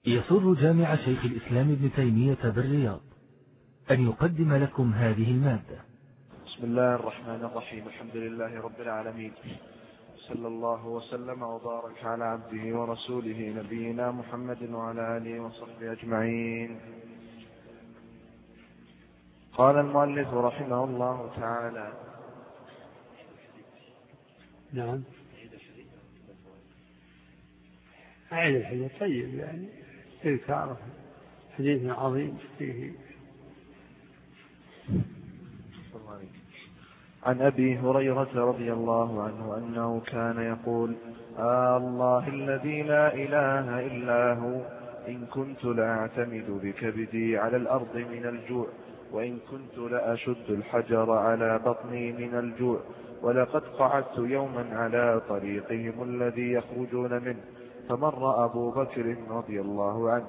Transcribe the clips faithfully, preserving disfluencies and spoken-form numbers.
يسر جامع شيخ الإسلام ابن تيمية بالرياض أن يقدم لكم هذه المادة. بسم الله الرحمن الرحيم. الحمد لله رب العالمين، صلى الله وسلم وبارك على عبده ورسوله نبينا محمد وعلى آله وصحبه أجمعين. قال المؤلف رحمه الله تعالى: نعم، أعيد الحديث طيب، يعني تذكر حديث عظيم فيه. عن أبي هريرة رضي الله عنه أنه كان يقول: آه الله الذي لا إله إلا هو، إن كنت لأعتمد بكبدي على الأرض من الجوع، وإن كنت لأشد الحجر على بطني من الجوع، ولقد قعدت يوما على طريقهم الذي يخرجون منه، فمر أبو بكر رضي الله عنه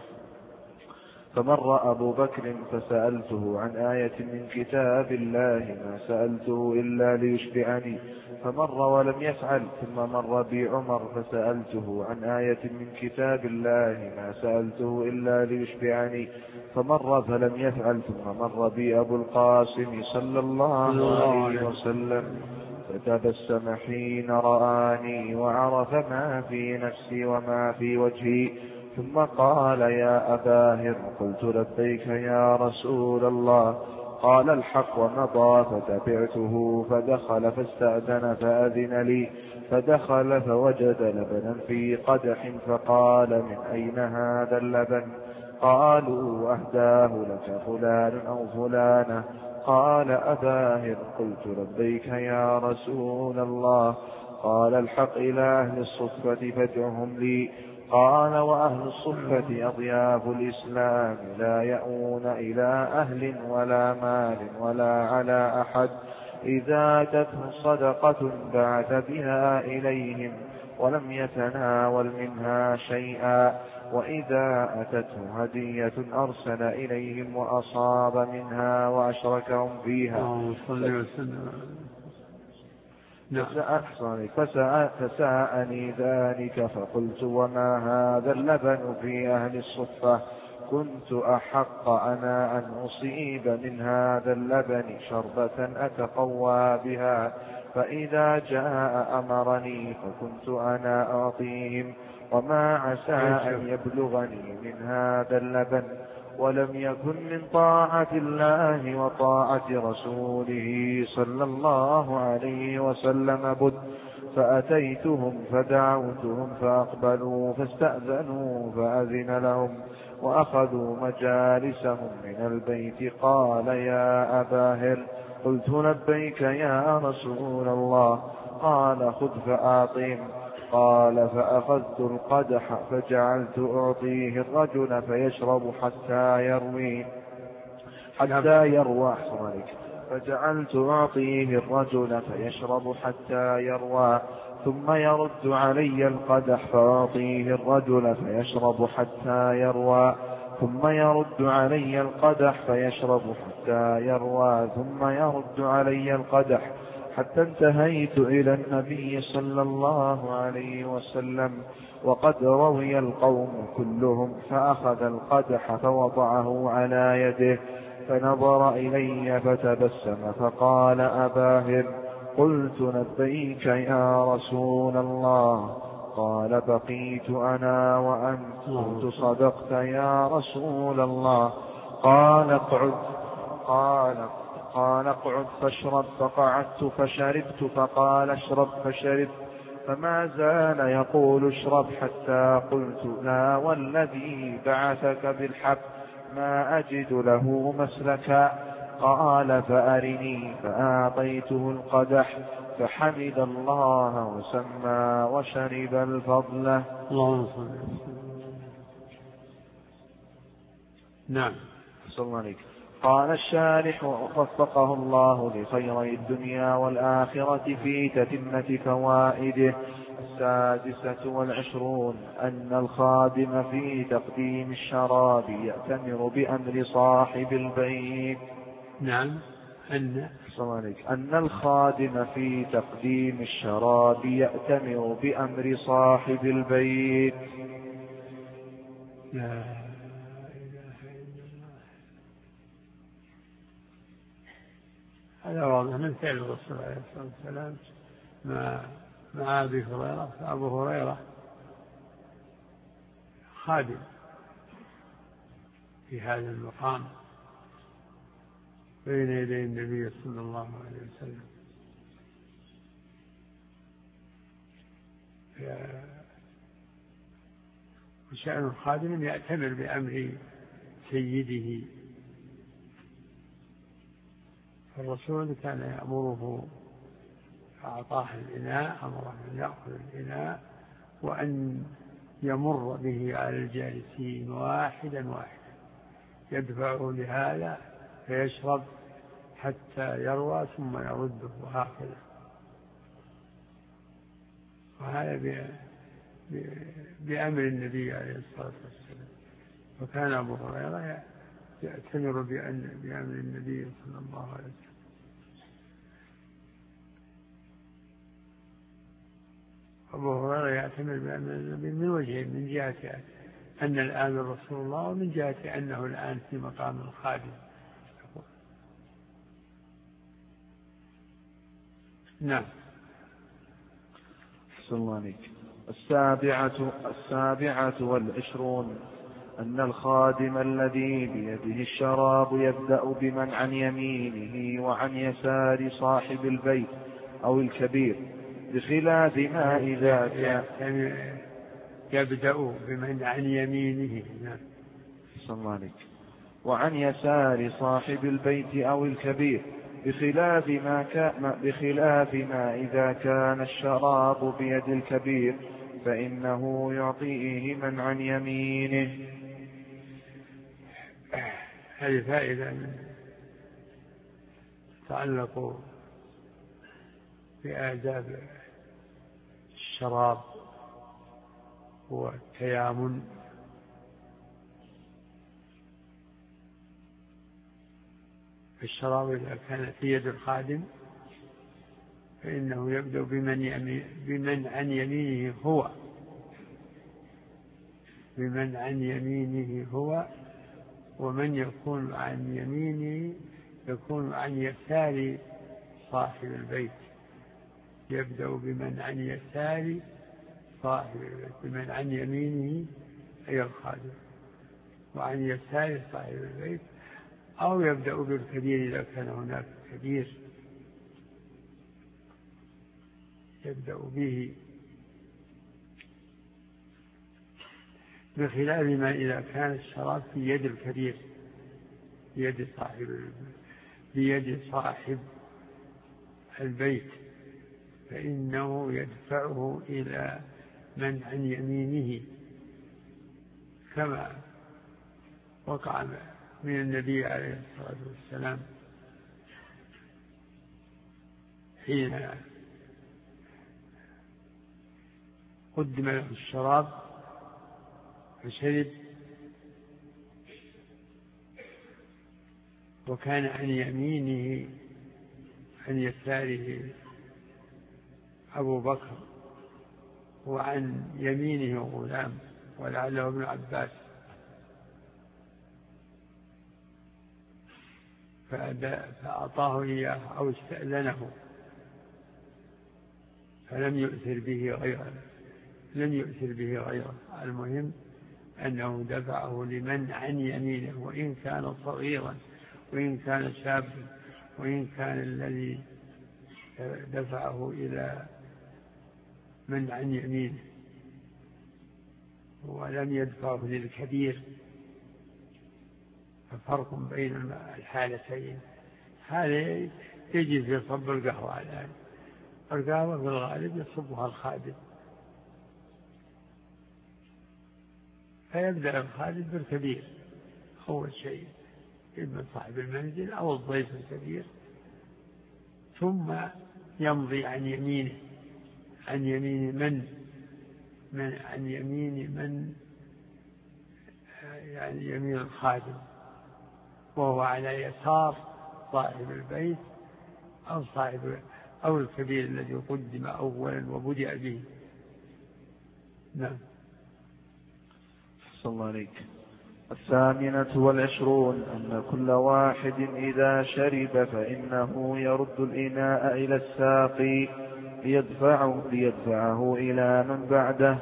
فمر أبو بكر فسألته عن آية من كتاب الله ما سألته إلا ليشبعني، فمر ولم يفعل. ثم مر بي عمر فسألته عن آية من كتاب الله ما سألته إلا ليشبعني، فمر فلم يفعل. ثم مر بي أبو القاسم صلى الله عليه وسلم فتبسم حين رآني وعرف ما في نفسي وما في وجهي، ثم قال: يا أبا هر. قلت: لبيك يا رسول الله. قال: الحق. ومضى فتبعته، فدخل فاستأذن فأذن لي، فدخل فوجد لبنا في قدح، فقال: من أين هذا اللبن؟ قالوا: أهداه لك فلان أو فلانة. قال: أبا هر. قلت: لبيك يا رسول الله. قال: الحق إلى أهل الصفة فادعهم لي. قال: وأهل الصفة أضياف الإسلام، لا يأوون إلى أهل ولا مال ولا على أحد، إذا أتته صدقة بعث بها إليهم ولم يتناول منها شيئا، وإذا أتته هدية أرسل إليهم وأصاب منها وأشركهم فيها. فسألني ذلك، فقلت: وما هذا اللبن في أهل الصفة؟ كنت أحق أنا أن أصيب من هذا اللبن شربة أتقوى بها، فإذا جاء أمرني فكنت أنا أعطيهم، وما عسى أن يبلغني من هذا اللبن. ولم يكن من طاعة الله وطاعة رسوله صلى الله عليه وسلم بد، فأتيتهم فدعوتهم فأقبلوا، فاستأذنوا فأذن لهم، وأخذوا مجالسهم من البيت. قال: يا أبا هر. قلت: لبيك يا رسول الله. قال: خذ فأعطهم. قال: فأخذت القدح فجعلت أعطيه الرجل فيشرب حتى يروي حتى يروى فجعلت أعطيه الرجل فيشرب حتى يروى، ثم يرد علي القدح فأعطيه الرجل فيشرب حتى يروى، ثم يرد علي القدح فيشرب حتى يروى، ثم يرد علي القدح، حتى انتهيت إلى النبي صلى الله عليه وسلم وقد روي القوم كلهم، فأخذ القدح فوضعه على يده، فنظر إلي فتبسم فقال: أبا هر. قلت: لبيك يا رسول الله. قال: بقيت أنا وأنت. قلت: صدقت يا رسول الله. قال: اقعد. قال قال اقعد فاشرب. فقعدت فشربت، فقال: اشرب. فشربت، فما زال يقول: اشرب، حتى قلت: لا والذي بعثك بالحق ما أجد له مسلكا. قال: فأرني. فأعطيته القدح، فحمد الله وسمى وشرب الفضل. نعم. صلى الله عليه. قال الشارح وفقه الله لخيري الدنيا والآخرة في تتمة فوائده: السادسة والعشرون أن الخادم في تقديم الشراب يأتمر بأمر صاحب البيت. نعم. أن أن الخادم في تقديم الشراب يأتمر بأمر صاحب البيت. لا إله إلا الله. هذا واضح من فعل الرسول عليه الصلاة والسلام مع مع أبي هريرة. فأبو هريرة خادم في هذا المقام بين يدي النبي صلى الله عليه وسلم. وشأن الخادم يأتمر بأمر سيده. فالرسول كان يأمره فأعطاه الإناء، أمره أن يأخذ الإناء وأن يمر به على الجالسين واحدا واحدا، يدفعه لهذا فيشرب حتى يروى ثم يرده وهكذا. وهذا بأمر النبي عليه الصلاة والسلام. وكان أبو هريرة يأتمر بأمر النبي صلى الله عليه وسلم. أبو هريرة يأتمر بأمر النبي من وجهين: من جهة أن الآمر رسول الله، ومن جهة أنه الآن في مقام الخادم. نعم. صلى الله عليك. السابعة السابعة والعشرون أن الخادم الذي بيده الشراب يبدأ بمن عن يمينه وعن يسار صاحب البيت أو الكبير، بخلاف ما إذا كان يبدأ بمن عن يمينه. نعم. صلى الله عليك. وعن يسار صاحب البيت أو الكبير، بخلاف ما, كان بخلاف ما إذا كان الشراب بيد الكبير فإنه يعطيه من عن يمينه. هذه فائدة تتعلق بآداب الشراب والتيامن. الشراب إذا كان في يد الخادم فإنه يبدأ بمن, يمين بمن عن يمينه هو بمن عن يمينه هو ومن يكون عن يمينه يكون عن يسار صاحب البيت. يبدأ بمن عن يسار صاحب البيت، بمن عن يمينه أي الخادم، وعن يسار صاحب البيت، أو يبدأ بالكبير إذا كان هناك كبير يبدأ به، بخلاف ما إذا كان الشراب في يد الكبير بيد صاحب بيد صاحب البيت فإنه يدفعه إلى من عن يمينه، كما وقع من النبي عليه الصلاة والسلام حين قدم له الشراب فشرب وكان عن يمينه عن يساره أبو بكر وعن يمينه غلام ولعله ابن عباس، فأعطاه إياه أو استأذنه فلم يؤثر به غيره لم يؤثر به غيره. المهم أنه دفعه لمن عن يمينه، وإن كان صغيرا وإن كان شابا وإن كان الذي دفعه إلى من عن يمينه، ولم يدفعه للكبير. ففرق بين الحالتين. هذا يجي في صب القهوة الآن، القهوة في الغالب يصبها الخادم، فيبدأ الخادم بالكبير أول شيء، إما صاحب المنزل أو الضيف الكبير، ثم يمضي عن يمينه عن يمين من, من عن يمين من يعني يمين الخادم، وهو على يسار صاحب البيت أو صاحب أو الكبير الذي قدم أولا وبدأ به. نعم. صلى الله عليك. الثامنة والعشرون أن كل واحد إذا شرب فإنه يرد الإناء إلى الساقي ليدفعه, ليدفعه إلى من بعده.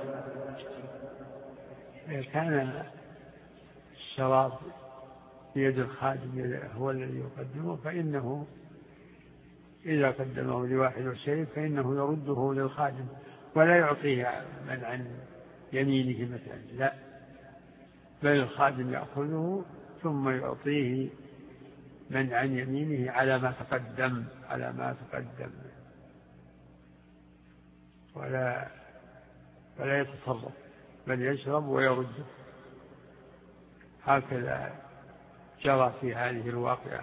إذا كان الشراب بيد الخادم هو الذي يقدمه فإنه إذا قدمه لواحد وشرب فإنه يرده للخادم ولا يعطيه من عن يمينه مثلا، لا، بل الخادم يأخذه ثم يعطيه من عن يمينه على ما تقدم على ما تقدم ولا ولا يتصرف، بل يشرب ويرده. هكذا جرى في هذه الواقعة.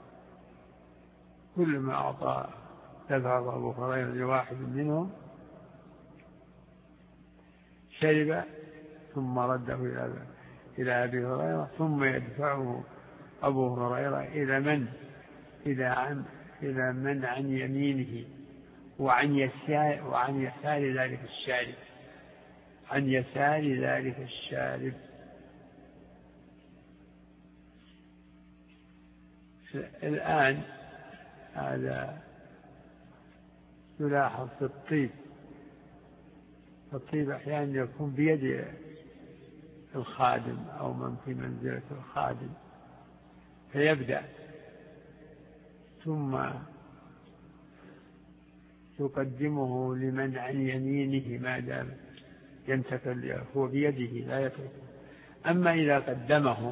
كل ما أعطى دفع أبو هريرة لواحد منهم شرب ثم رده إلى إلى أبي هريرة ثم يدفعه أبو هريرة إلى من إلى عن إلى من عن يمينه وعن يسار وعن يسار ذلك الشارب عن يسار ذلك الشارب. الآن هذا يلاحظ في الطيب. الطيب أحيانا يكون بيد الخادم أو من في منزلة الخادم فيبدأ ثم يقدمه لمن عن يمينه ما دام ينتقل هو بيده لا يتركه. أما إذا قدمه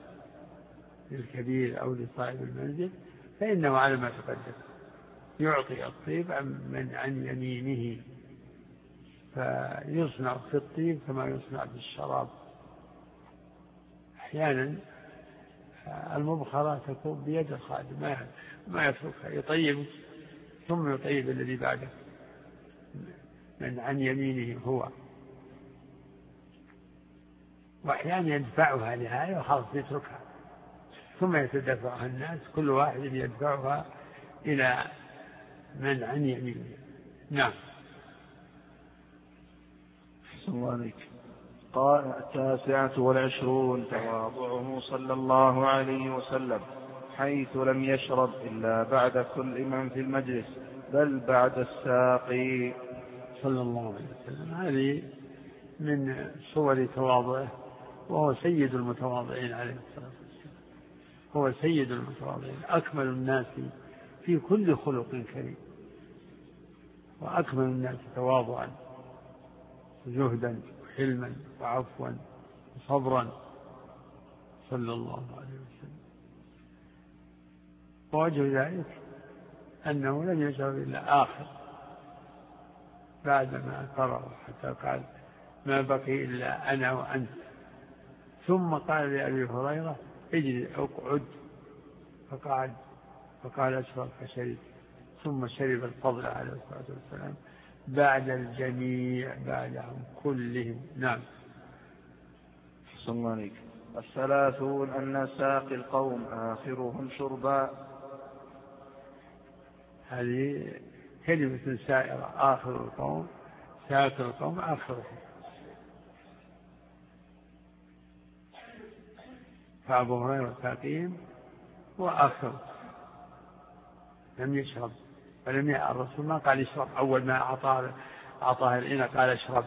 للكبير أو لصاحب المنزل فإنه على ما تقدم يعطي الطيب من عن يمينه، فيصنع في الطيب كما يصنع بالشراب. أحيانا المبخرة تكون بيد الخادم ما ما يتركها، يطيب ثم يطيب الذي بعده من عن يمينه هو، وأحيانا يدفعها لهذا وخلاص يتركها ثم يتدفعها الناس كل واحد يدفعها إلى من عن يمينه. نعم. صلى الله عليك. قال التاسعة والعشرون تواضعه صلى الله عليه وسلم حيث لم يشرب إلا بعد كل من في المجلس بل بعد الساقي صلى الله عليه وسلم. هذه من صور تواضعه، وهو سيد المتواضعين عليه الصلاة والسلام. هو سيد المتواضعين، أكمل الناس في كل خلق كريم، وأكمل الناس تواضعا وزهدا وحلما وعفوا وصبرا صلى الله عليه وسلم. ووجه ذلك أنه لم يشرب إلا آخر بعدما فرغ حتى قال ما بقي إلا أنا وأنت، ثم قال لأبي هريرة اجلس اقعد فقعد فقال اشرب فشرب، ثم شرب الفضل عليه الصلاة والسلام بعد الجميع بعدهم كلهم. نعم. صلى الله عليه. الثلاثون أن ساقي القوم آخرهم شربا. هذه كلمة سائرة، آخر القوم ساقي القوم آخرهم، فأبو هريرة ساقيهم وآخر لم يشرب ولم يأ الرسول ما قال يشرب أول ما أعطاه أعطاه الإناء قال اشرب،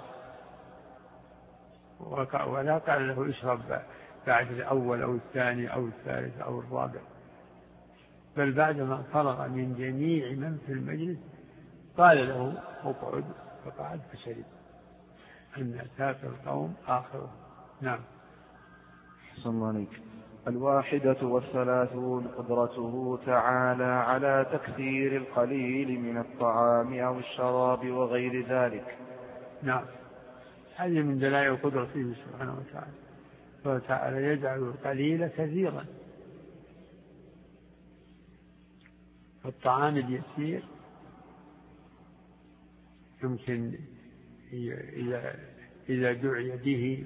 ولا قال له اشرب بعد الأول أو الثاني أو الثالث أو الرابع، بل بعدما فرغ من جميع من في المجلس قال له اقعد فقعد فشرب. أن ساقي القوم آخره. نعم. صلى الله عليك. الواحدة والثلاثون قدرته تعالى على تكثير القليل من الطعام أو الشراب وغير ذلك. نعم. هذه من دلائل قدرته سبحانه وتعالى، وتعالى يجعل القليل كثيرا. الطعام اليسير يمكن إذا إذا دعي به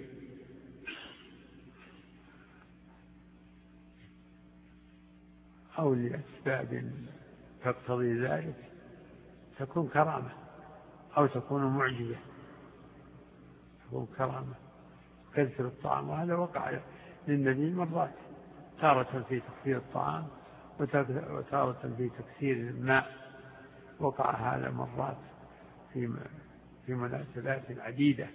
أو لأسباب تقتضي ذلك تكون كرامة أو تكون معجزة، تكون كرامة. كثر الطعام، وهذا وقع للنبي مرات، تارة في تكثير الطعام وتارة في تكثير الماء، وقع هذا مرات في في مناسبات عديدة.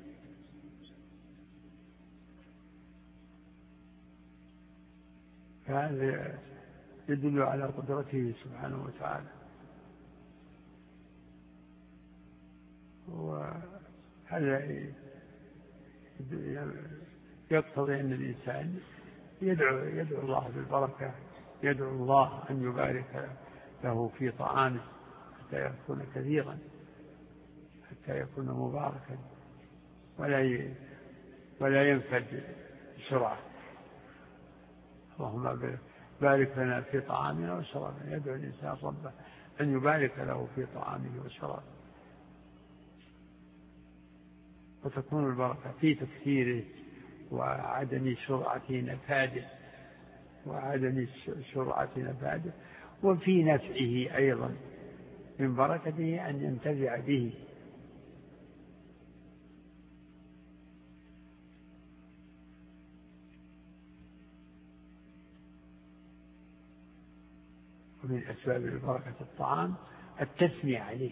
فهذا يدل على قدرته سبحانه وتعالى. وهذا يقتضي أن الإنسان يدعو, يدعو الله بالبركة، يدعو الله أن يبارك له في طعامه حتى يكون كثيرا، حتى يكون مباركا ولا ولا ينفد بسرعة. اللهم بارك لنا في طعامنا وشرابنا. يدعو الإنسان ربه أن يبارك له في طعامه وشرابه، وتكون البركة في تكثيره وعدم سرعة نفاده وعدم سرعة نفاده وفي نفعه أيضا، من بركته أن ينتفع به. ومن أسباب البركة الطعام التسمية عليه،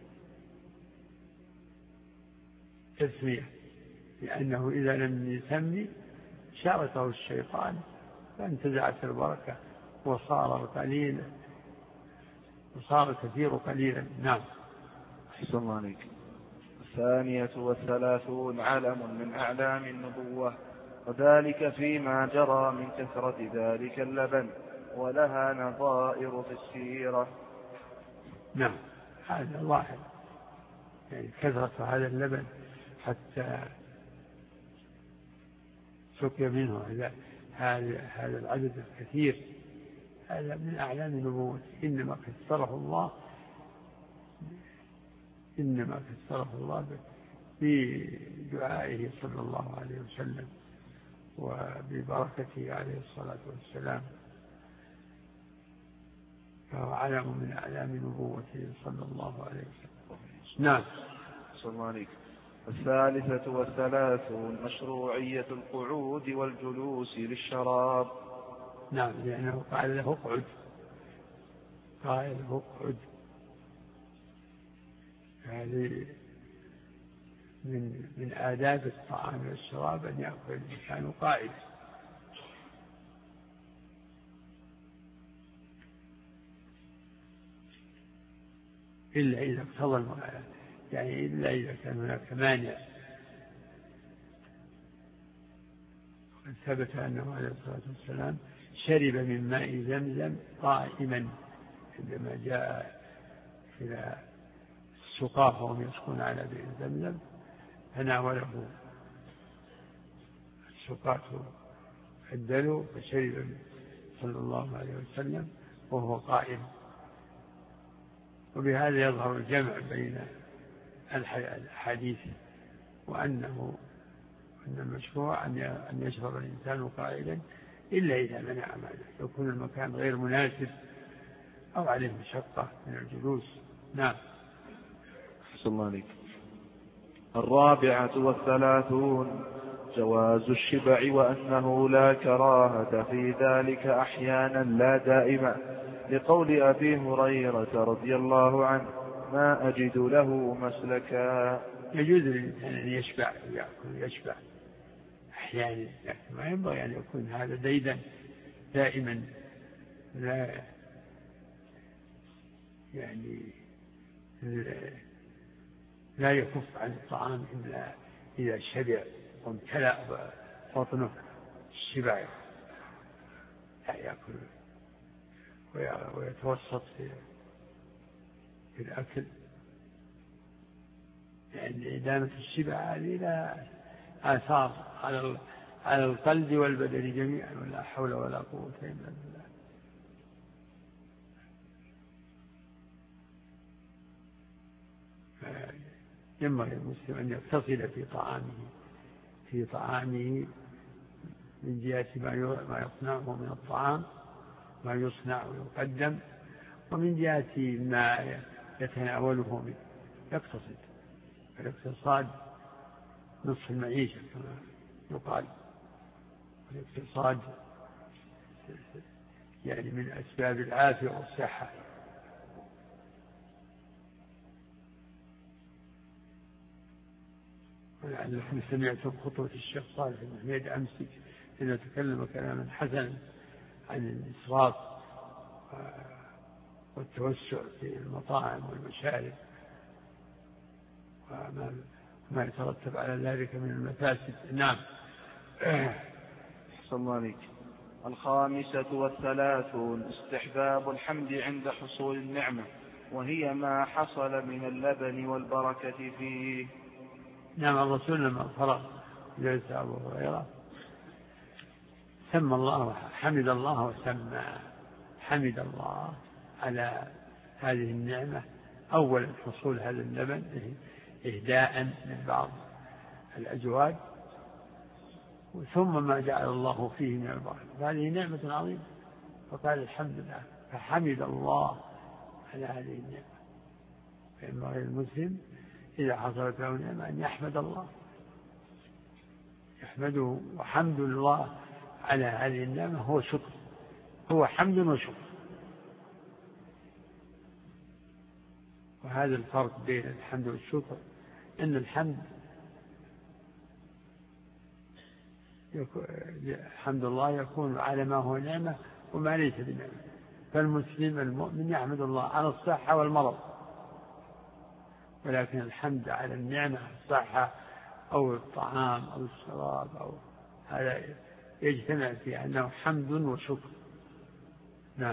تسمية، لأنه إذا لم يسمي شاركه الشيطان فانتزعت البركة وصار قليلا وصار كثير قليلا. نعم. أحسن الله عليك. الثانية والثلاثون علم من أعلام النبوة، وذلك فيما جرى من كثرة ذلك اللبن، ولها نظائر في السيرة. نعم، هذا واحد، يعني كثرة هذا اللبن حتى سقي منه هذا هذا العدد الكثير، هذا من أعلام النبوة. إنما كثره الله إنما كثره الله بدعائه صلى الله عليه وسلم وببركته عليه الصلاة والسلام، فهو علم من أعلام نبوته صلى الله عليه وسلم. نعم. صلى الله عليه. الثالثة والثلاثون مشروعية القعود والجلوس للشراب. نعم، لأنه قال له اقعد، قال له اقعد، هذه من من آداب الطعام والشراب أن يأكل الإنسان قائدا. إلا إذا اقتضى، يعني إلا إذا كان هناك مانع. قد ثبت أنه عليه الصلاة والسلام شرب من ماء زمزم قائما عندما جاء إلى السقاة وهم يسقون على بئر زمزم، فناوله السقاة الدلو فشرب صلى الله عليه وسلم وهو قائم. وبهذا يظهر الجمع بين الحديث، وأنه أن المشروع أن يشرب الإنسان قائلا إلا إذا منع ماذا يكون المكان غير مناسب أو عليه مشقة من الجلوس. نعم. أحسن الله عليك. الرابعة والثلاثون جواز الشبع، وأنه لا كراهة في ذلك أحيانا لا دائما، لقول أبي هريرة رضي الله عنه: ما أجد له مسلكا. يجوز للإنسان أن يشبع ويأكل يشبع أحيانا، لكن ما ينبغي أن يكون هذا ديدا دائما، لا يعني لا يكف عن الطعام إلا إذا شبع وامتلأ بطنه الشبع، لا يأكل ويتوسط في الأكل، لأن إدامة الشبع هذه لها آثار على القلب والبدن جميعا، ولا حول ولا قوة إلا بالله. ينبغي المسلم أن يتصل في طعامه في طعامه من جهة ما يصنعه من الطعام، ما يصنع ويقدم، ومن جهة ما يتناوله منه، يقتصد. الاقتصاد نصف المعيشة كما يقال. الاقتصاد يعني من أسباب العافية والصحة. ولعلكم سمعتم خطوة الشيخ صالح بن حميد أمس إذا تكلم كلاما حسنا عن الإسراف والتوسع في المطاعم والمشارب وما ما يترتب على ذلك من المفاسد. نعم. أحسن الله عليك. الخامسة والثلاثون استحباب الحمد عند حصول النعمة، وهي ما حصل من اللبن والبركة فيه. نعم. الرسول لما فرغ جلس أبو هريرة سمى الله حمد الله وسمى حمد الله على هذه النعمة. أولا حصول هذا اللبن إهداء من بعض الأزواج، ثم ما جعل الله فيه من البركة، فهذه نعمة عظيمة، فقال الحمد لله، فحمد الله على هذه النعمة. فينبغي المسلم إذا حصلت له نعمة أن يحمد الله، يحمده. وحمد الله على هذه النعمة هو شكر، هو حمد وشكر. وهذا الفرق بين الحمد والشكر، إن الحمد حمد الله يكون على ما هو نعمة وما ليس بنعمة. فالمسلم المؤمن يحمد الله على الصحة والمرض، ولكن الحمد على النعمة الصحة أو الطعام أو الشراب أو هذا يجتمع فيه أنه حمد وشكر. نعم.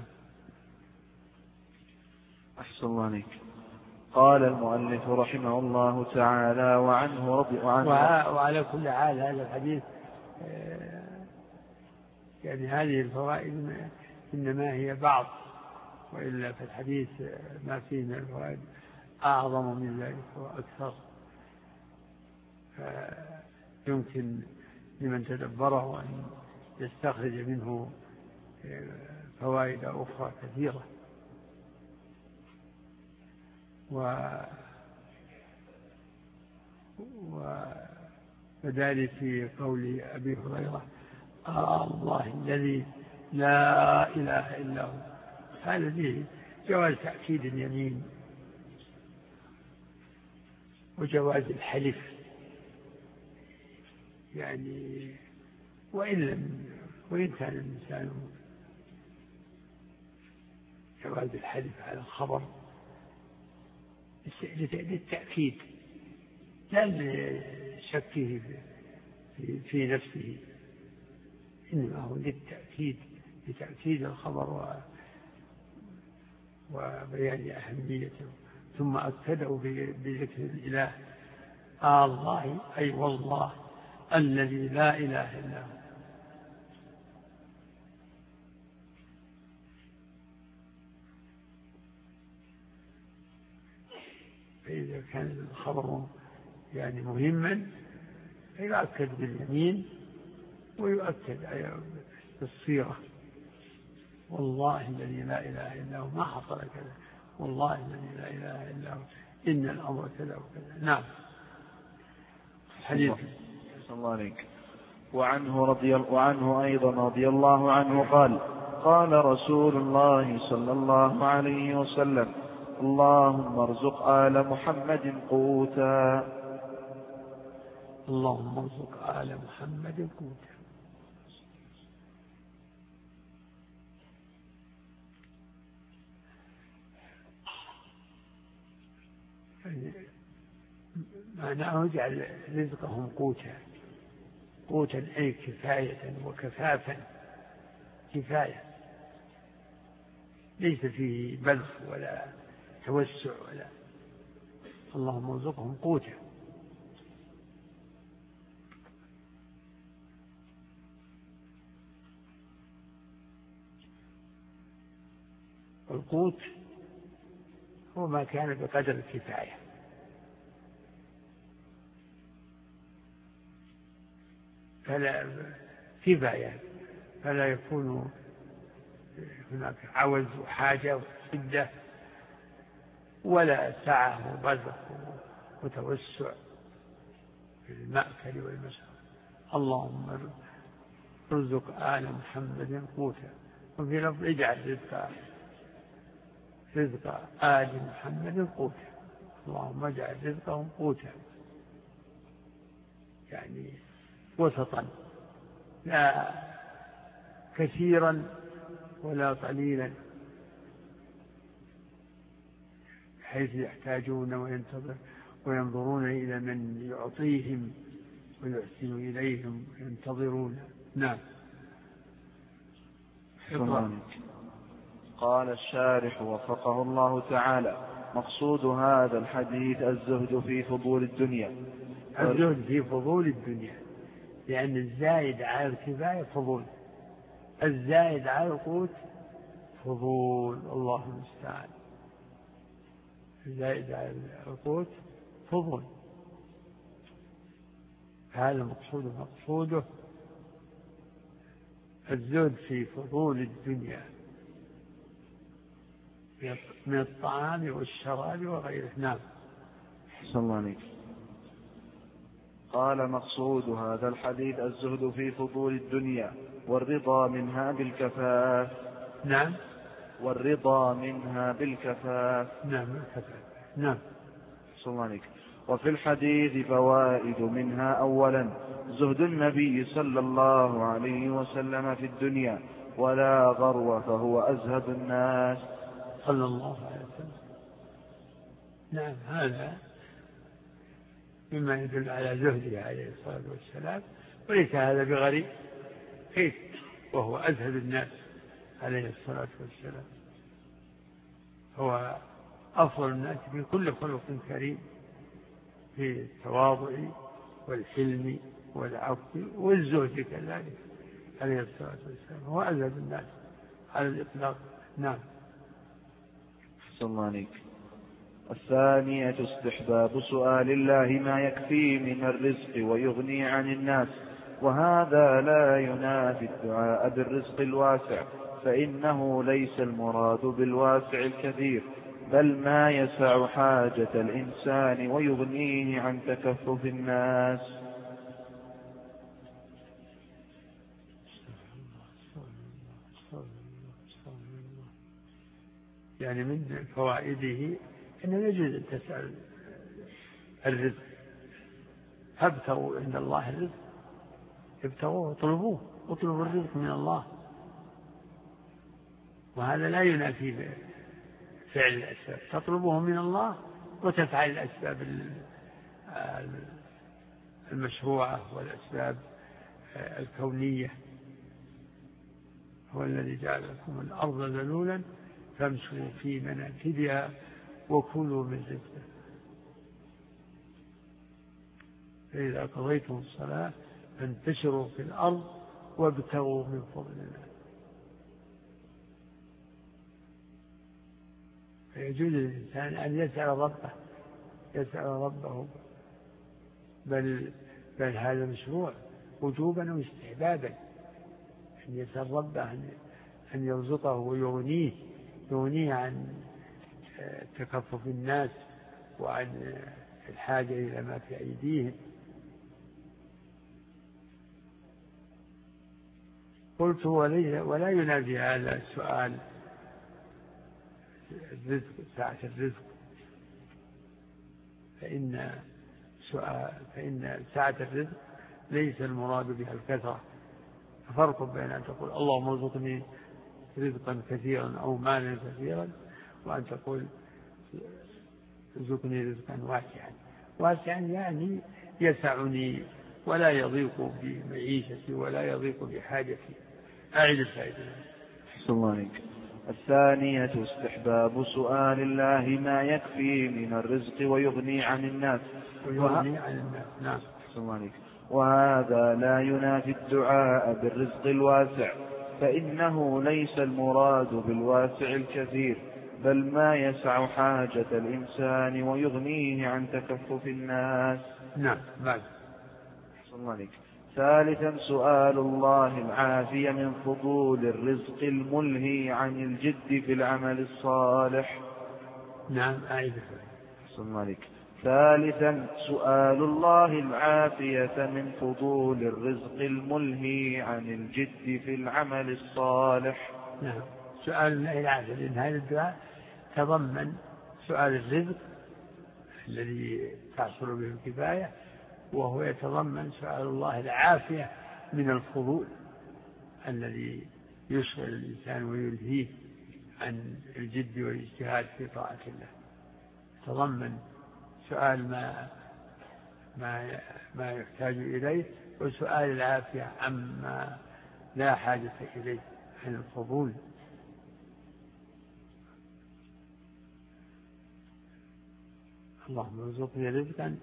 أحسن الله عليك. قال المؤلف رحمه الله تعالى وعنه رضي عنه. وعلى كل حال هذا الحديث يعني هذه الفوائد إنما هي بعض، وإلا في الحديث ما فيه من الفوائد أعظم من ذلك وأكثر. يمكن لمن تدبره أن يستخرج منه فوائد أخرى كثيرة. وذلك في قول أبي هريرة آه الله الذي لا إله إلا هو، هذا فيه جواز تأكيد اليمين وجواز الحلف، يعني وإن لم وإن كان الإنسان جواز الحلف على الخبر للتأكيد لا لشكه في, في نفسه، إنما هو للتأكيد لتأكيد الخبر و وبيان أهميته. ثم أكده بذكر الإله آه الله أي والله الذي لا إله إلا هو. فإذا كان الخبر يعني مهما فيؤكد باليمين ويؤكد بالصيغة والله الذي لا إله إلا هو ما حصل كذا، والله الذي لا إله إلا هو إن الأمر كذا وكذا. نعم. حديث الله عليك. وعنه, رضي وعنه أيضا رضي الله عنه قال قال رسول الله صلى الله عليه وسلم اللهم ارزق آل محمد قوتا. اللهم ارزق آل محمد قوتا. معناه اجعل رزقهم قوتا، قوتا أي كفاية وكفافا، كفاية ليس فيه بذخ ولا توسع ولا. اللهم ارزقهم قوتا. القوت هو ما كان بقدر الكفاية، فلا كفاية، فلا يكون هناك عوز وحاجة وشدة ولا سعة وبذخ وتوسع في المأكل والمشرب، اللهم ارزق آل محمد قوتا، وفي لفظ اجعل رزق رزق آل محمد قوتا، اللهم اجعل رزقهم قوتا، يعني وسطا، لا كثيرا ولا قليلا، حيث يحتاجون وينتظر وينظرون إلى من يعطيهم ويحسن إليهم وينتظرون. نعم. قال الشارح وفقه الله تعالى: مقصود هذا الحديث الزهد في فضول الدنيا. الزهد في فضول الدنيا، لأن الزائد على الكفاية فضول، الزائد على القوت فضول، الله المستعان، الزائد على القوت فضول، هذا مقصوده مقصوده الزهد في فضول الدنيا من الطعام والشراب وغيره. نعم. صلى الله عليه. قال: مقصود هذا الحديث الزهد في فضول الدنيا والرضا منها بالكفاف. نعم. والرضا منها بالكفاف. نعم بالكفاف. نعم. صلى الله عليه. وفي الحديث فوائد، منها: أولا زهد النبي صلى الله عليه وسلم في الدنيا، ولا غرو فهو أزهد الناس صلى الله عليه وسلم. نعم، هذا مما يدل على زهده عليه الصلاة والسلام، وليس هذا بغريب، كيف وهو أزهد الناس عليه الصلاة والسلام، هو أفضل الناس في كل خلق كريم، في التواضع والحلم والعفو والزهد كذلك عليه الصلاة والسلام، هو أزهد الناس على الإطلاق. نعم. صلى الله عليك. الثانية استحباب سؤال الله ما يكفي من الرزق ويغني عن الناس، وهذا لا ينافي الدعاء بالرزق الواسع، فإنه ليس المراد بالواسع الكثير، بل ما يسع حاجة الإنسان ويغنيه عن تكفف الناس. يعني من فوائده أنه يجوز أن تسأل الرزق، فابتغوا عند الله الرزق، ابتغوه اطلبوه، اطلبوا الرزق من الله، وهذا لا ينافي فعل الأسباب، تطلبه من الله وتفعل الأسباب المشروعة والأسباب الكونية. هو الذي جعل لكم الأرض ذلولا فامشوا في مناكبها وكلوا من رزقه، فإذا قضيتم الصلاة فانتشروا في الأرض وابتغوا من فضل الله. فيجوز للإنسان أن يسأل ربه يسأل ربه بل, بل هذا مشروع وجوبا واستحبابا، أن يسأل ربه أن يرزقه ويغنيه يغنيه عن تكفف الناس وعن الحاجة إلى ما في أيديهم. قلت ولا ينافي هذا السؤال الرزق، سعة الرزق، فإن سؤال فإن سعة الرزق ليس المراد بها الكثرة، فرق بين أن تقول اللهم ارزقني رزقا كثيرا أو مالا كثيرا، وأن تقول ارزقني رزقا واسعا. واسعا يعني يسعني ولا يضيق بمعيشتي ولا يضيق بحاجتي. أعد الفائدة. صلى الله عليك. الثانية استحباب سؤال الله ما يكفي من الرزق ويغني عن الناس ويغني عن الناس. نعم. صلى الله عليك. وهذا لا ينافي الدعاء بالرزق الواسع، فإنه ليس المراد بالواسع الكثير، بل ما يسع حاجة الإنسان ويغنيه عن تكفف الناس. نعم. بعد. صلى الله عليك. ثالثا سؤال الله العافية من فضول الرزق الملهي عن الجد في العمل الصالح. نعم. أعيد. صلى الله عليك. ثالثا سؤال الله العافية من فضول الرزق الملهي عن الجد في العمل الصالح. نعم، سؤال الله العافية، لأن هذا الدعاء تضمن سؤال الرزق الذي تحصل به الكفاية، وهو يتضمن سؤال الله العافية من الفضول الذي يشغل الإنسان ويلهيه عن الجد والاجتهاد في طاعة الله. تضمن سؤال ما ما ما يحتاج إليه، وسؤال العافية عما لا حاجة إليه عن الفضول. اللهم ارزقني رزقا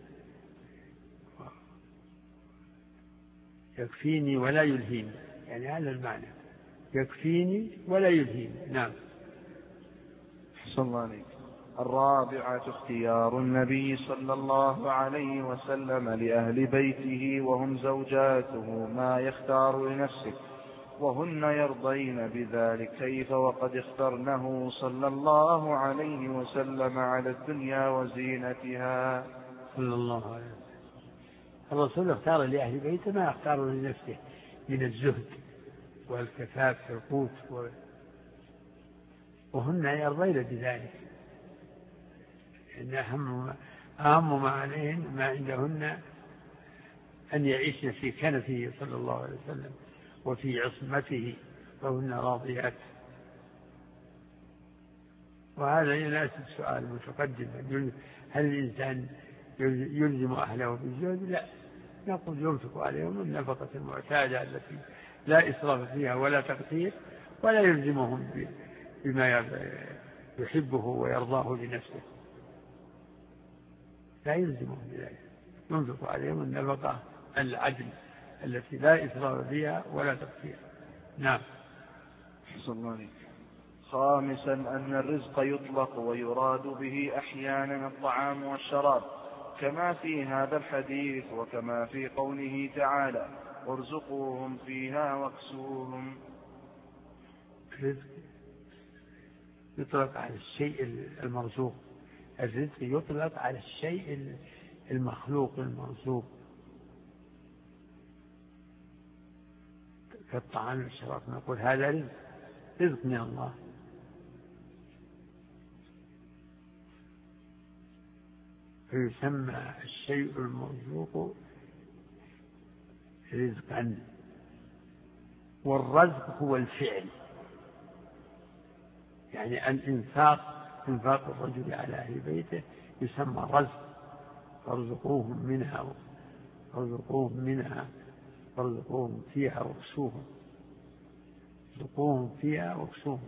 يكفيني ولا يلهيني، يعني هذا المعنى، يكفيني ولا يلهيني. نعم. أحسن الله عليك. الرابعة اختيار النبي صلى الله عليه وسلم لأهل بيته وهم زوجاته ما يختار لنفسه، وهن يرضين بذلك، كيف وقد اخترنه صلى الله عليه وسلم على الدنيا وزينتها. صلى الله عليه وسلم الرسول اختار لأهل بيته ما يختار لنفسه من الزهد والكفاف في القوت، وهن يرضين بذلك، إن أهم أهم ما عليهن ما عندهن أن يعيشن في كنفه صلى الله عليه وسلم وفي عصمته، فهن راضيات. وهذا يناسب سؤال متقدم، هل الإنسان يلزم أهله بالزهد؟ لا، نقول ينفق عليهم النفقة المعتادة التي لا إسراف فيها ولا تقصير، ولا يلزمهم بما يحبه ويرضاه لنفسه، لا يلزمهم بذلك. ينفق عليهم النفقة العدل التي لا إسراف فيها ولا تقصير. نعم. أحسن الله عليك. خامسا أن الرزق يطلق ويراد به أحيانا الطعام والشراب، كما في هذا الحديث وكما في قوله تعالى وارزقوهم فيها واكسوهم. الرزق يطلق على الشيء المرزوق، الرزق يطلق على الشيء المخلوق المرزوق كالطعام والشراب، نقول هذا رزق، رزق من الله. فيسمى الشيء المرزوق رزقا، والرزق هو الفعل، يعني الإنفاق، إنفاق الرجل على أهل بيته يسمى رزق. فارزقوهم منها فارزقوهم منها فارزقوهم فيها واكسوهم، ارزقوهم فيها واكسوهم.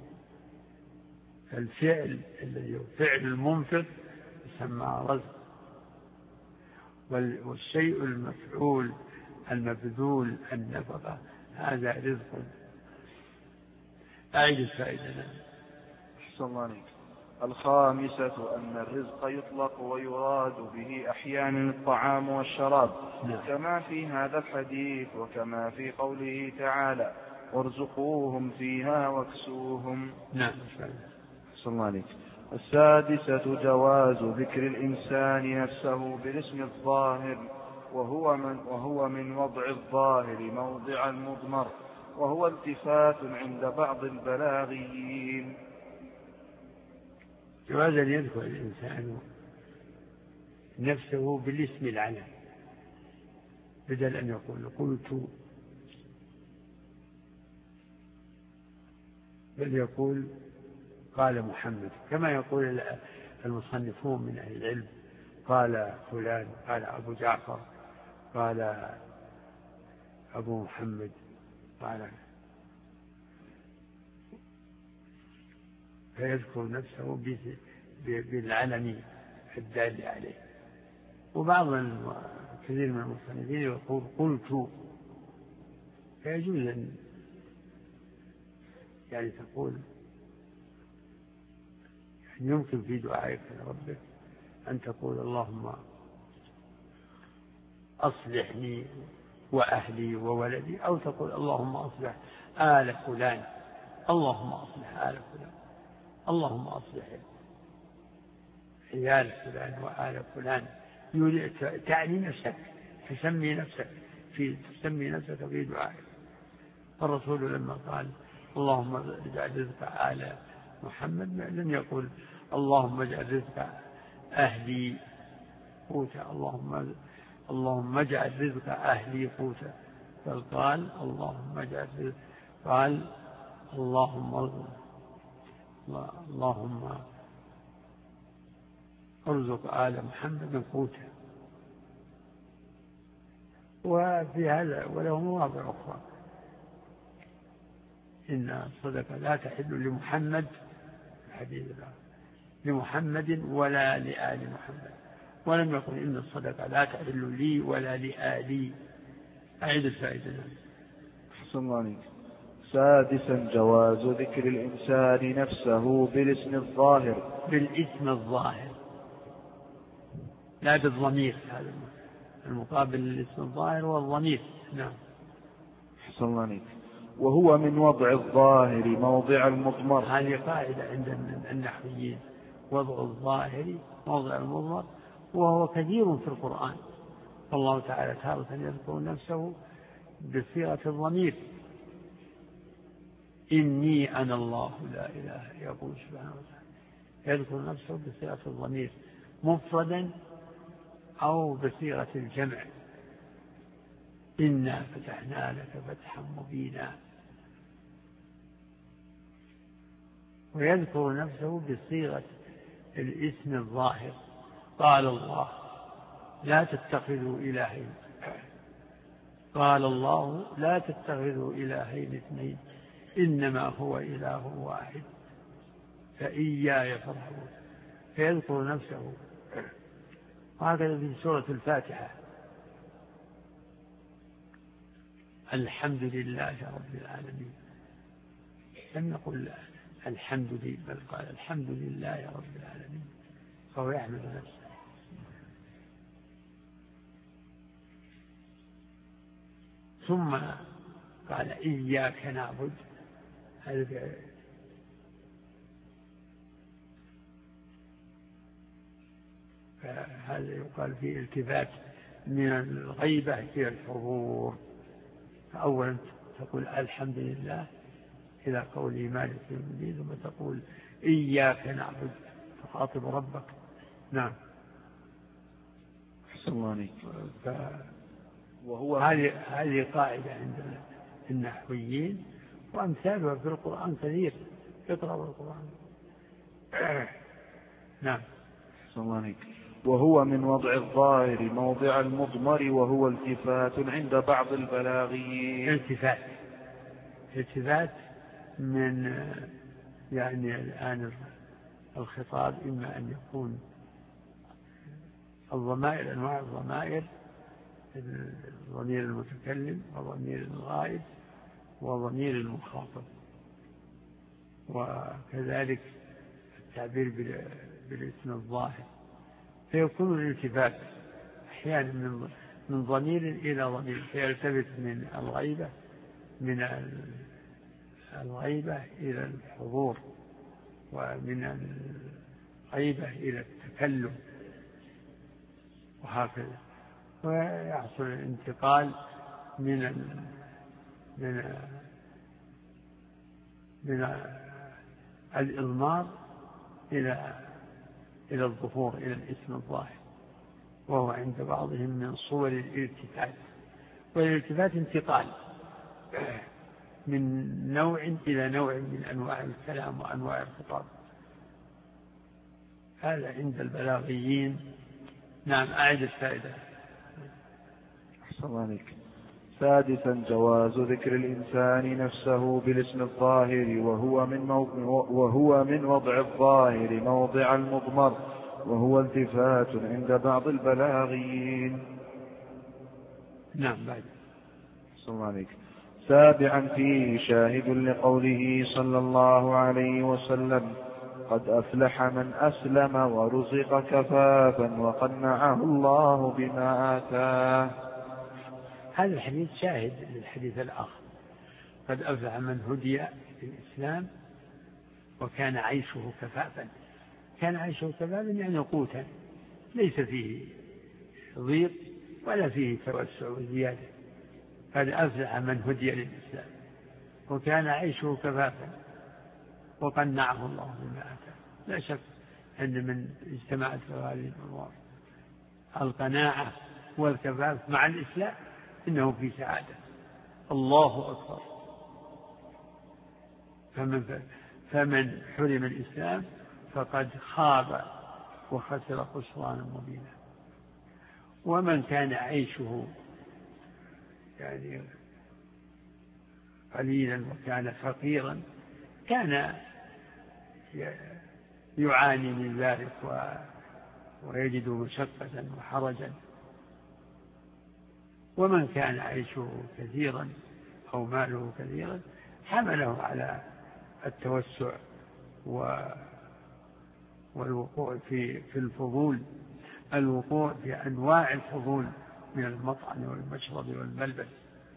الفعل الذي هو فعل المنفق يسمى رزق، والشيء المفعول المبذول النفقة هذا رزق. أعيد الفائدة. أحسن الله عليك. الخامسة أن الرزق يطلق ويراد به أحيانا الطعام والشراب، نعم. كما في هذا الحديث وكما في قوله تعالى وارزقوهم فيها واكسوهم. نعم. أحسن الله عليك. السادسة جواز ذكر الإنسان نفسه بالاسم الظاهر، وهو من, وهو من وضع الظاهر موضع المضمر، وهو التفات عند بعض البلاغيين. جواز أن يذكر الإنسان نفسه بالاسم العلم، بدل أن يقول قلت، بل يقول قال محمد، كما يقول المصنفون من أهل العلم قال فلان، قال أبو جعفر، قال أبو محمد، قال، فيذكر نفسه بالعلم الدال عليه. وبعض كثير من المصنفين يقول قلت، فيجوز أن يعني تقول، يعني يمكن في دعائك لربك أن تقول اللهم أصلحني وأهلي وولدي، أو تقول اللهم أصلح آل فلان، اللهم أصلح آل فلان، اللهم أصلح عيال فلان وآل فلان، تعني نفسك، تسمي نفسك في تسمي نفسك في دعائك. الرسول لما قال اللهم اجعل رزق آل محمد لم يقل اللهم اجعل رزق أهلي قوتا، اللهم اللهم اجعل رزق أهلي قوتا، بل قال اللهم اجعل رزق، قال اللهم اللهم ارزق آل محمد قوتا. وفي هذا وله مواضع أخرى إن الصدقة لا تحل لمحمد الحديث لمحمد ولا لآل محمد، ولم يقل إن الصدقة لا تحل لي ولا لآلي. أعيد الفائدة. أحسن الله عليك. سادسا جواز ذكر الإنسان نفسه بالاسم الظاهر. بالاسم الظاهر لا بالضمير، هذا المقابل للاسم الظاهر والضمير. نعم. أحسن الله عليك. وهو من وضع الظاهر موضع المضمر. هذه قاعدة عند النحويين، وضع الظاهر موضع المضمر، وهو كثير في القرآن. الله تعالى تارة يذكر نفسه بصيغة الضمير، إني أنا الله لا إله يقول سبحانه وتعالى، يذكر نفسه بصيغة الضمير مفردا أو بصيغة الجمع، إنا فتحنا لك فتحا مبينا. ويذكر نفسه بصيغة الاسم الظاهر، قال الله لا تتخذوا إلهين، قال الله لا تتخذوا إلهين اثنين إنما هو إله واحد فإياي فارهبون. فيذكر نفسه. وهكذا في سورة الفاتحة الحمد لله رب العالمين، لم يقل الحمد لله بل قال الحمد لله رب العالمين، فهو يحمد نفسه. ثم قال إياك نعبد، هذا يقال فيه التفات من الغيبة إلى الحضور. فأولا تقول الحمد لله إلى قوله مالك يوم الدين، ثم تقول إياك نعبد تخاطب ربك. نعم. أحسن الله عليك. ف... وهو هذه هذه قاعدة عند النحويين، وأمثالها في القرآن كثير. اقرأ القرآن. نعم. أحسن الله عليك. وهو من وضع الظاهر موضع المضمر، وهو التفات عند بعض البلاغيين. التفات التفات من يعني الآن الخطاب إما أن يكون الضمائر، أنواع الضمائر، ضمير المتكلم وضمير الغائب وضمير المخاطب، وكذلك التعبير بالاسم الظاهر. فيكون الالتفات أحيانا من من ضمير إلى ضمير، فيلتفت من الغيبة من الغيبة إلى الحضور، ومن الغيبة إلى التكلم، وهكذا. ويحصل الانتقال من من من الإضمار إلى إلى الظهور، إلى الاسم الظاهر، وهو عند بعضهم من صور الالتفات. والالتفات انتقال من نوع إلى نوع من أنواع الكلام وأنواع الخطاب. هذا عند البلاغيين. نعم. أعد الفائدة. أحسن الله عليك. سادسا جواز ذكر الإنسان نفسه بالاسم الظاهر، وهو من, وهو من وضع الظاهر موضع المضمر، وهو التفات عند بعض البلاغيين. نعم. بعد. أحسن الله عليك. سابعا فيه شاهد لقوله صلى الله عليه وسلم قد أفلح من أسلم ورزق كفافا وقنعه الله بما آتاه. هذا الحديث شاهد للحديث الآخر، قد أفلح من هدي في الإسلام وكان عيشه كفافا كان عيشه كفافا يعني قوتا ليس فيه ضيق ولا فيه توسع وزيادة، قد أفلح من هدي للإسلام وكان عيشه كفافا وقنعه الله بما آتاه. لا شك أن من اجتمعت له هذه الأمور القناعة والكفاف مع الإسلام إنه في سعادة. الله أكبر. فمن, فمن حرم الإسلام فقد خاب وخسر خسرانا مبينا. ومن كان عيشه يعني قليلا وكان فقيرا كان يعاني من ذلك ويجد مشقة وحرجا. ومن كان عيشه كثيرا أو ماله كثيرا حمله على التوسع والوقوع في في الفضول، الوقوع في أنواع الفضول من المطعم والمشرب والملبس.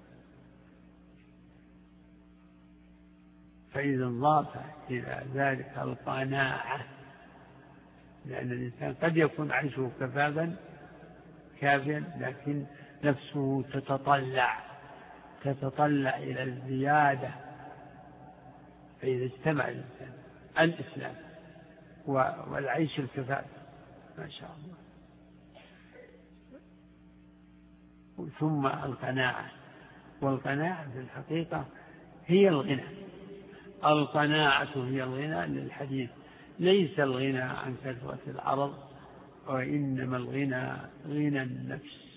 فإذا انضاف إلى ذلك القناعة، لأن الإنسان قد يكون عيشه كفافا كافيا لكن نفسه تتطلع تتطلع إلى الزيادة. فإذا اجتمع الإنسان الإسلام والعيش الكفاف ما شاء الله، ثم القناعة. والقناعة في الحقيقة هي الغنى. القناعة هي الغنى للحديث: ليس الغنى عن كثرة العرض وإنما الغنى غنى النفس.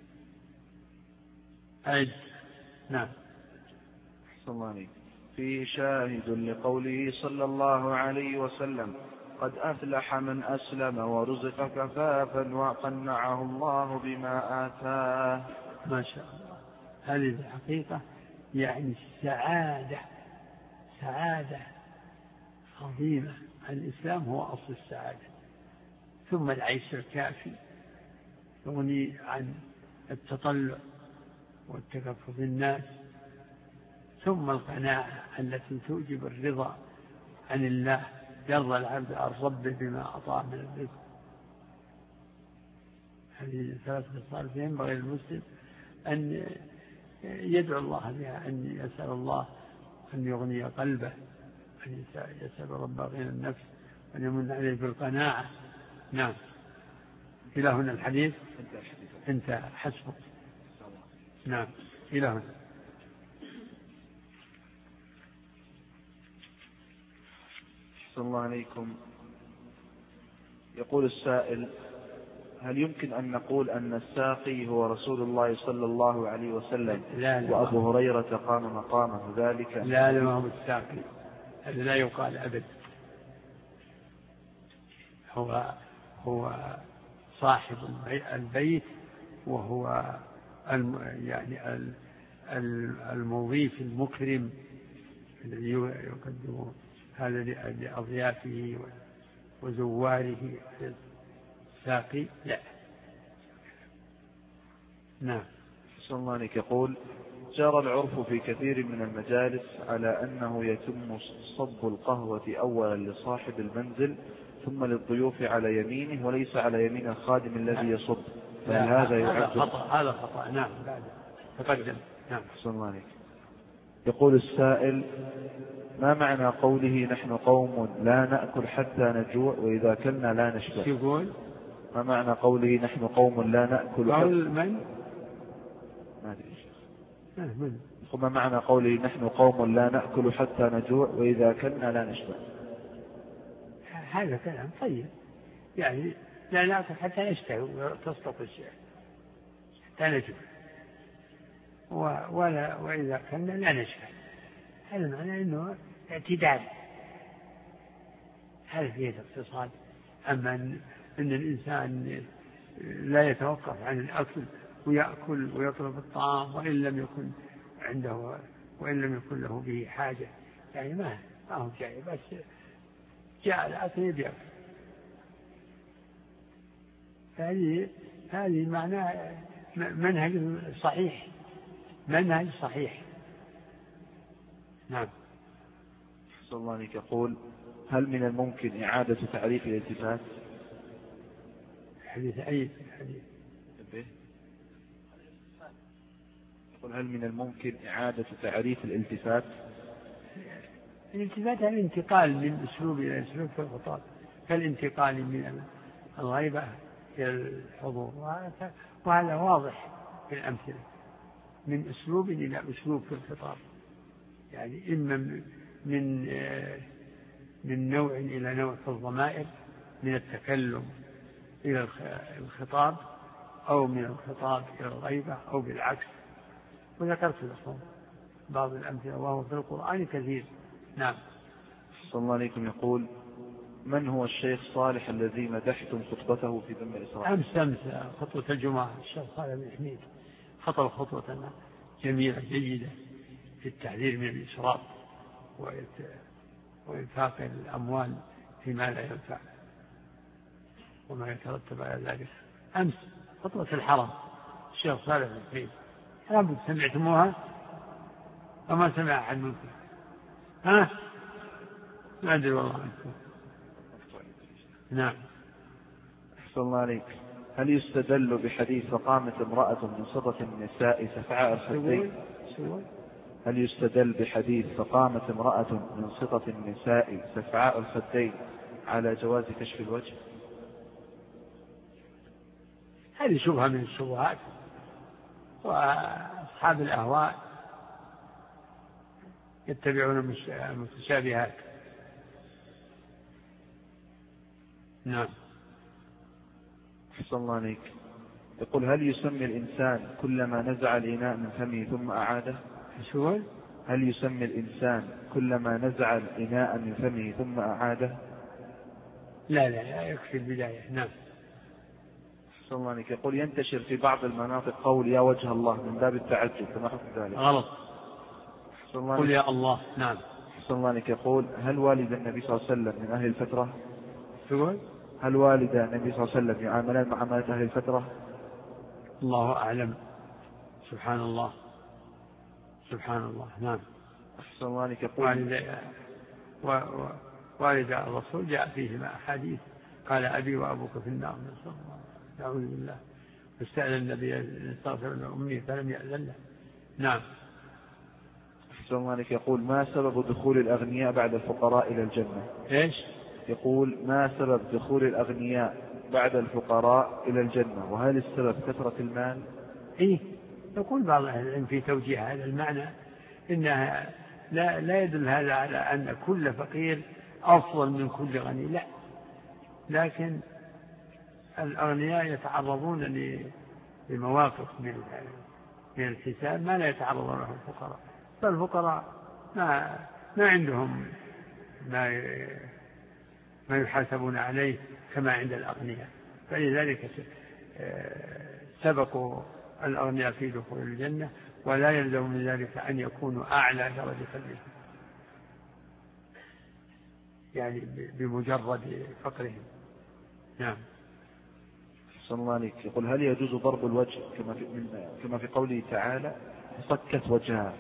أجل. نعم. صلى الله عليه. فيه شاهد لقوله صلى الله عليه وسلم: قد أفلح من أسلم ورزق كفافا وقنعه الله بما آتاه. ما شاء الله. هذه الحقيقة يعني السعادة، سعادة عظيمة. الإسلام هو أصل السعادة، ثم العيش الكافي يغني عن التطلع والتكفف بالناس، ثم القناعة التي توجب الرضا عن الله، يرضى العبد عن ربه بما أعطاه من الرزق. هذه ثلاث خصال ينبغي للمسلم أن يدعو الله بها، أن يسأل الله أن يغني قلبه، أن يسأل رب غنى النفس، أن يمن عليه بالقناعة. نعم. إلى هنا الحديث انت حسبك. نعم إلى هنا. صلى الله عليكم. يقول السائل: هل يمكن أن نقول أن الساقي هو رسول الله صلى الله عليه وسلم لا لا وأبو هريرة قام مقامه ذلك؟ لا لا، ما هو الساقي، هذا لا يقال أبدا. هو هو صاحب البيت، وهو يعني المضيف المكرم الذي يقدم هذا لأضيافه وزواره. الساقي لا. نعم. صلى الله عليك. يقول: جرى العرف في كثير من المجالس على أنه يتم صب القهوة أولا لصاحب المنزل ثم للضيوف على يمينه وليس على يمين الخادم الذي يصب، فهل هذا يعد؟ خطأ. هذا خطأ. نعم بعد تقدم. نعم. صلى الله عليك. يقول السائل: ما معنى قوله نحن قوم لا نأكل حتى نجوع وإذا كلنا لا نشبع؟ يقول: ما معنى قوله نحن قوم لا نأكل حتى من؟ ما أدري شيخ. من؟ ما معنى قوله نحن قوم لا نأكل حتى نجوع وإذا كلنا لا نشبع؟ هذا كلام طيب، يعني لا نأكل حتى نشتهي وتسقط الشيء حتى نجوع، ولا وإذا كلنا لا نشبع. هذا معناه أنه اعتدال، هذا فيه الاقتصاد. أما أن الإنسان لا يتوقف عن الأكل ويأكل ويطلب الطعام وإن لم يكن عنده وإن لم يكن له به حاجة، يعني ما ما هو جاي، بس جاء الأكل يبيع. هذه هذه معناه منهج صحيح، منهج صحيح. نعم. صلى الله عليه يقول هل من الممكن إعادة تعريف الالتفات؟ حديث أي حديث؟ يقول هل من الممكن إعادة تعريف الالتفات؟ الالتفات يعني انتقال من أسلوب إلى أسلوب في الخطاب، كالانتقال من الغيبة إلى الحضور، وهذا واضح في الأمثلة، من أسلوب إلى أسلوب في الخطاب، يعني إما من من نوع إلى نوع في الضمائر، من التكلم إلى الخطاب، أو من الخطاب إلى الغيبة، أو بالعكس. وذكرت لكم بعض الأمثلة وهو في القرآن كثير. نعم. صلى الله عليكم يقول من هو الشيخ صالح الذي مدحتم خطبته في ذم الإسراء؟ أمس أمس خطوة الجمعة الشيخ صالح بن حميد خطب خطوة جميلة جيدة في التحذير من الإسراف وإنفاق الأموال فيما لا ينفع وما يترتب على ذلك. أمس خطوة الحرم الشيخ صالح بن حميد، لابد سمعتموها وما سمع أحد منكم؟ ها؟ ما أدري والله عنكم. نعم. أحسن الله عليك. هل يستدل بحديث فقامت امرأة من صفة النساء سفعاء الخدين؟ هل يستدل بحديث فقامت امرأة من صفة النساء سفعاء الخدين على جواز كشف الوجه؟ هذه شبهة من الشبهات، وأصحاب الأهواء يتبعون المتشابهات. نعم. أحسن الله عليك. يقول هل يسمي الإنسان كلما نزع الإناء من فمه ثم أعاده؟ شو؟ هل يسمي الإنسان كلما نزع الإناء من فمه ثم أعاده؟ لا لا, لا يكفي البداية. نعم. أحسن الله عليك. يقول ينتشر في بعض المناطق قول يا وجه الله من باب التعجب، فما حكم ذلك؟ غلط. قل يا الله. نعم. أحسن الله عليك. يقول هل والد النبي صلى الله عليه وسلم من أهل الفترة؟ شو؟ هل والد النبي صلى الله عليه وسلم يعاملان معاملة أهل الفترة؟ الله أعلم. سبحان الله سبحان الله. نعم. أحسن الله عليك. يقول والد و... و... والد الرسول جاء فيهما أحاديث، قال أبي وأبوك في النار، نسأل الله نعوذ بالله، فاستأذن النبي أن يستغفر لأمه فلم يأذن له. نعم. أحسن الله عليك. يقول ما سبب دخول الأغنياء بعد الفقراء إلى الجنة؟ إيش؟ يقول ما سبب دخول الأغنياء بعد الفقراء إلى الجنة، وهل السبب كثرة المال؟ إيه، يقول بعض أهل العلم في توجيه هذا المعنى إنها لا, لا يدل هذا على أن كل فقير أفضل من كل غني، لا، لكن الأغنياء يتعرضون لمواقف من من الحساب ما لا يتعرض له الفقراء، فالفقراء ما ما عندهم ما ما يحاسبون عليه كما عند الأغنياء، فلذلك سبقوا الأغنياء في دخول الجنة، ولا يلزم من ذلك أن يكونوا أعلى درجة منهم، يعني بمجرد فقرهم. نعم. أحسن الله عليك. يقول هل يجوز ضرب الوجه كما في, كما في قوله تعالى فصكت وجهها؟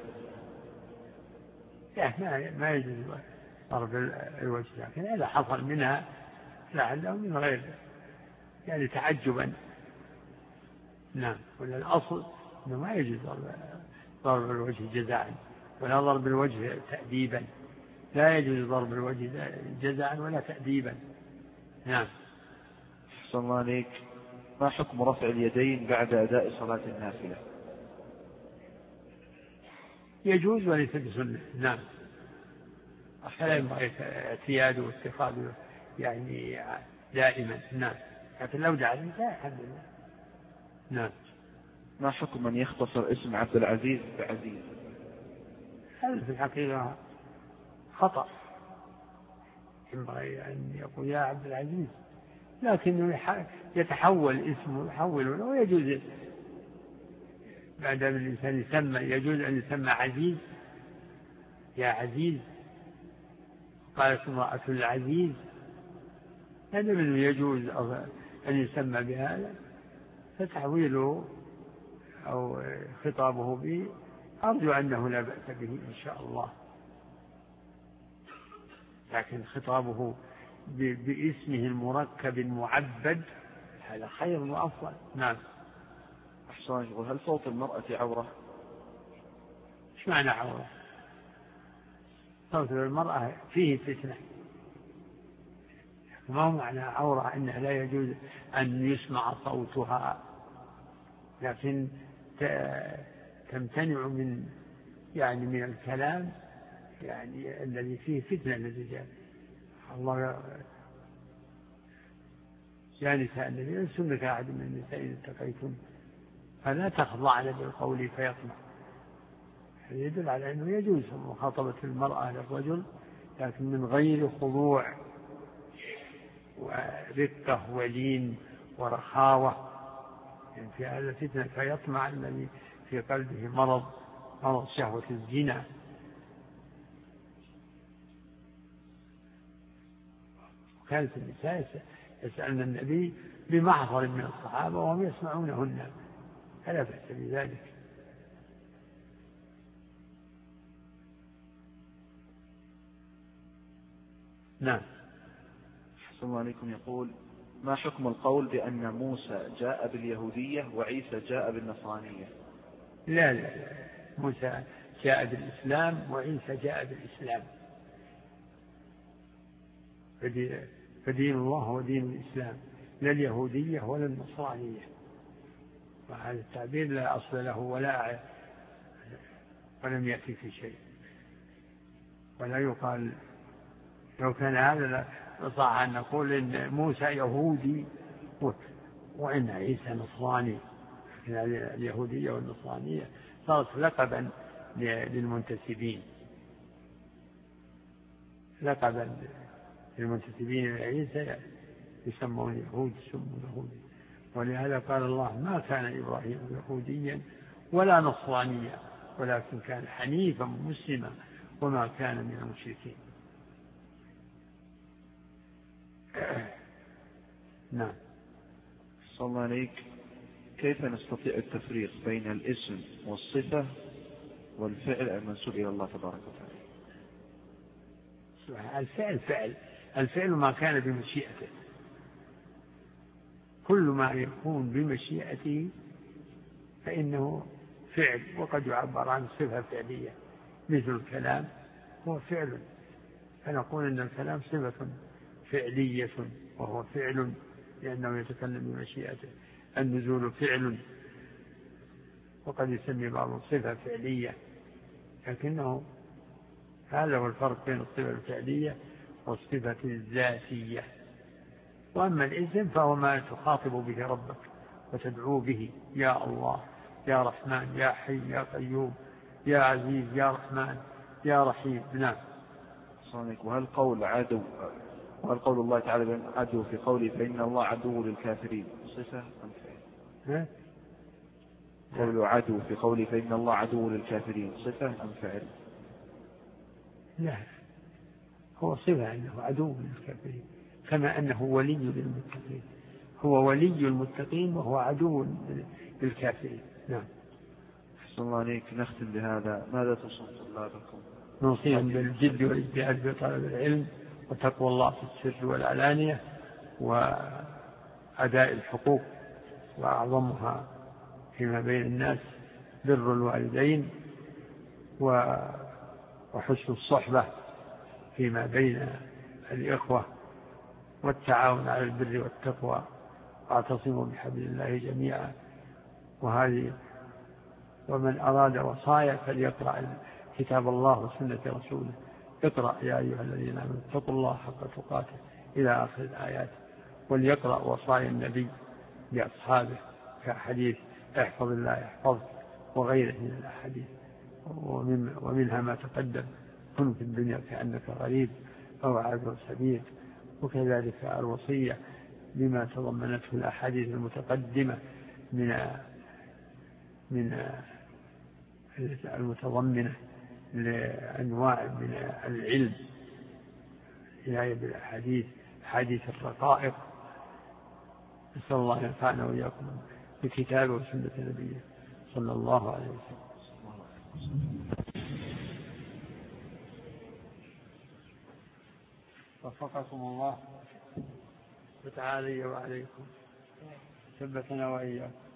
ما ما يجوز ضرب الوجه، لكن إذا حصل منها لعله من غير يعني تعجبا. نعم. ولا الأصل أنه ما يجوز ضرب الوجه جزاء ولا ضرب الوجه تأديبا، لا يجوز ضرب الوجه جزاء ولا تأديبا. نعم. أحسن الله عليك. ما حكم رفع اليدين بعد أداء صلاة النافلة؟ يجوز وليس بسنة. نعم. فلا ينبغي اعتياده واتخاذه يعني دائما. نعم. لكن لو دعا الحمد لله. نعم. ما حكم من يختصر اسم عبد العزيز بعزيز؟ هذا في الحقيقة خطأ، ينبغي أن يقول يا عبد العزيز، لكنه يتحول اسمه يحوله، ويجوز بعد أن الإنسان يسمى يجوز أن يسمى عزيز، يا عزيز. قالت امرأة العزيز، هذا منه يجوز أن يسمى بهذا، فتحويله أو خطابه به أرجو أنه لا بأس به إن شاء الله. لكن خطابه باسمه المركب المعبد هذا خير وأفضل. نعم. أحسن. يقول هل صوت المرأة عورة؟ إيش معنى عورة؟ صوت المرأة فيه فتنة، ما هو معنى عورة أنه لا يجوز أن يسمع صوتها، لكن تمتنع من يعني من الكلام يعني الذي فيه فتنة للرجال. الله يا نساء النبي لستن كأحد من النساء إن اتقيتن فلا تخضعن بالقول فيطمع. هذا يدل على أنه يجوز مخاطبة المرأة للرجل لكن من غير خضوع ورقة ولين ورخاوة، يعني في هذا فتنة فيطمع الذي في قلبه مرض مرض شهوة الزنا. وكانت النساء يسألن النبي بمحضر من الصحابة وهم يسمعونهن، فلا بأس بذلك. نعم. أحسن الله عليكم. يقول ما حكم القول بأن موسى جاء باليهودية وعيسى جاء بالنصرانية؟ لا لا لا، موسى جاء بالإسلام وعيسى جاء بالإسلام، فدين الله هو دين الإسلام لا اليهودية ولا النصرانية. وهذا التعبير لا أصل له ولا ولم يأتي في شيء، ولا يقال لو كان هذا صح أن نقول إن موسى يهودي وإن عيسى نصراني. اليهودية والنصرانية صارت لقبا للمنتسبين، لقبا للمنتسبين لعيسى يسمون يهود يسمون يهودي. ولهذا قال الله ما كان إبراهيم يهوديا ولا نصرانيا ولكن كان حنيفا مسلما وما كان من المشركين. نعم. صلى الله عليك. كيف نستطيع التفريق بين الاسم والصفة والفعل المنسوب إلى الله تبارك وتعالى؟ الفعل فعل الفعل ما كان بمشيئته، كل ما يكون بمشيئته فإنه فعل، وقد يعبر عن صفة فعلية مثل الكلام هو فعل، فنقول إن الكلام صفة فعلية وهو فعل لأنه يتكلم بمشيئته. النزول فعل وقد يسمي بعض صفة فعلية، لكنه هذا هو الفرق بين الصفة الفعلية والصفة الذاتية. وأما الاسم فهو ما تخاطب به ربك وتدعو به يا الله يا رحمن يا حي يا قيوم يا عزيز يا رحمن يا رحيم. نعم. وهل قول عدو وهل قول الله تعالى عدو في قوله فإن الله عدو للكافرين صفة أم فعل؟ قول عدو في قوله فإن الله عدو للكافرين صفة أم فعل؟ لا، هو صفة أنه عدو للكافرين كما أنه ولي للمتقين، هو ولي المتقين وهو عدو للكافرين. نعم. أحسن الله عليك. نختم بهذا، ماذا توصون طلابكم؟ نوصيهم بالجد والاجتهاد في طلب العلم وتقوى الله في السر والعلانية وأداء الحقوق، وأعظمها فيما بين الناس بر الوالدين وحسن الصحبة فيما بين الإخوة والتعاون على البر والتقوى، واعتصموا بحبل الله جميعا. وهذه ومن أراد وصايا فليقرأ كتاب الله وسنة رسوله. اقرأ يا أيها الذين آمنوا اتقوا الله حق تقاته إلى آخر الآيات، وليقرأ وصايا النبي لأصحابه كحديث احفظ الله يحفظك وغيره من الأحاديث، ومن ومنها ما تقدم كن في الدنيا كأنك غريب أو عابر سبيل، وكذلك الوصية بما تضمنته الأحاديث المتقدمة من من المتضمنة لأنواع من العلم عناية بالأحاديث حديث الرقائق. نسأل الله أن ينفعنا وإياكم بكتابه وسنة نبيه صلى الله عليه وسلم. وفقكم الله وتعالى وعليكم ثبتنا وإياكم.